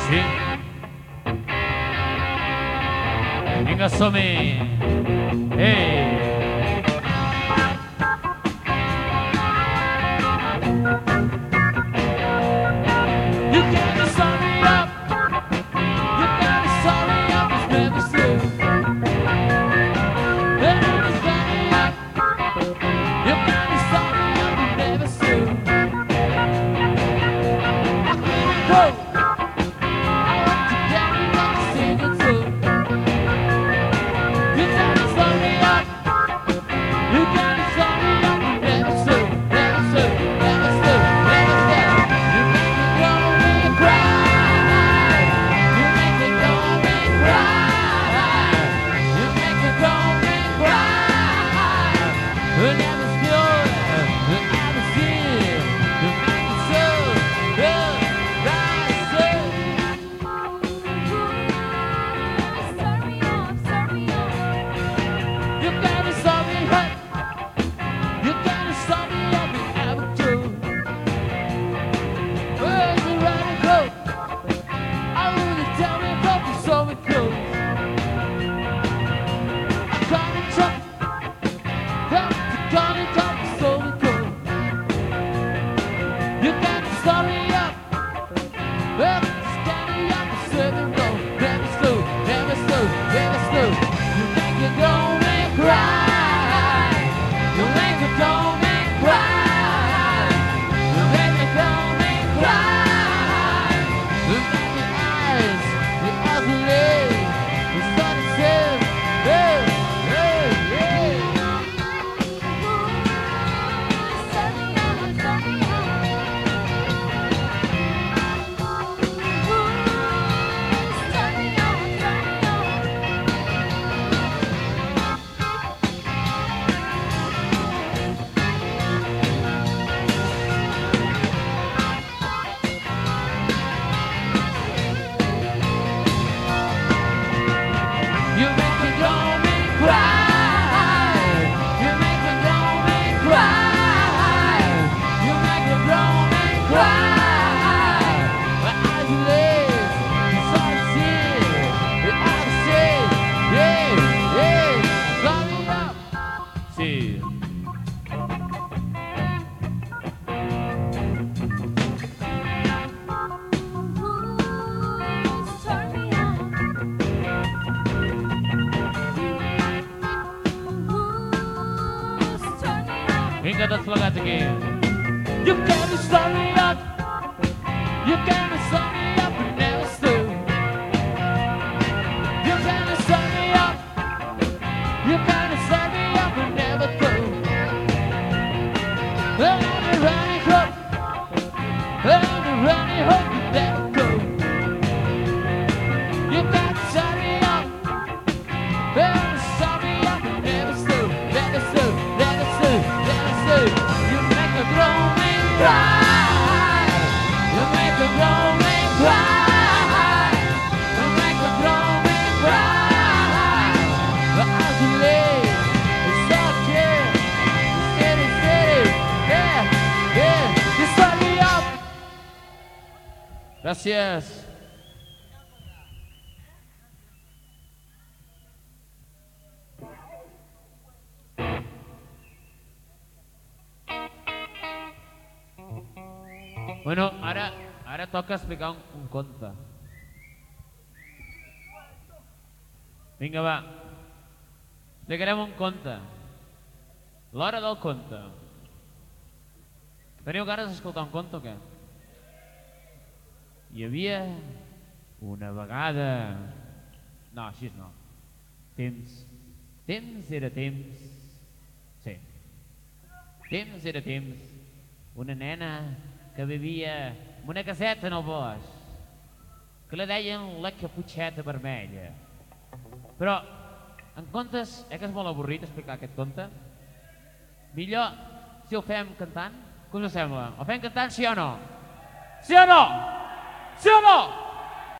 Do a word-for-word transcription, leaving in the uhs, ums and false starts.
Sí. Vinga, som-hi. Ei! Vinga, tots plegats aquí. You gotta start me up. You gotta start me up and never stop. You gotta start me up. You gotta start me up and never go. I'm the running hope. I'm the running hope you never go. You gotta start me up. You gotta start me up and never stop. Never stop. Never stop. You make a grown man cry. You make a grown man cry. You make a grown man cry. The isolate, the soft chair, the steady, steady, yeah, yeah. You start me up. Gracias. Bueno, ara, ara toca explicar un, un conte. Vinga, va. Explicarem un conte. L'hora del conte. Teniu ganes d'escoltar un conte o què? Hi havia una vegada... No, així no. Temps. Temps era temps. Sí. Temps era temps. Una nena que vivia en una caseta en el bosc, que la deien la Caputxeta Vermella. Però, en comptes, eh que és molt avorrit explicar aquest conte, millor si ho fem cantant, com us sembla? Ho fem cantant, sí o no? Sí o no? Sí o no?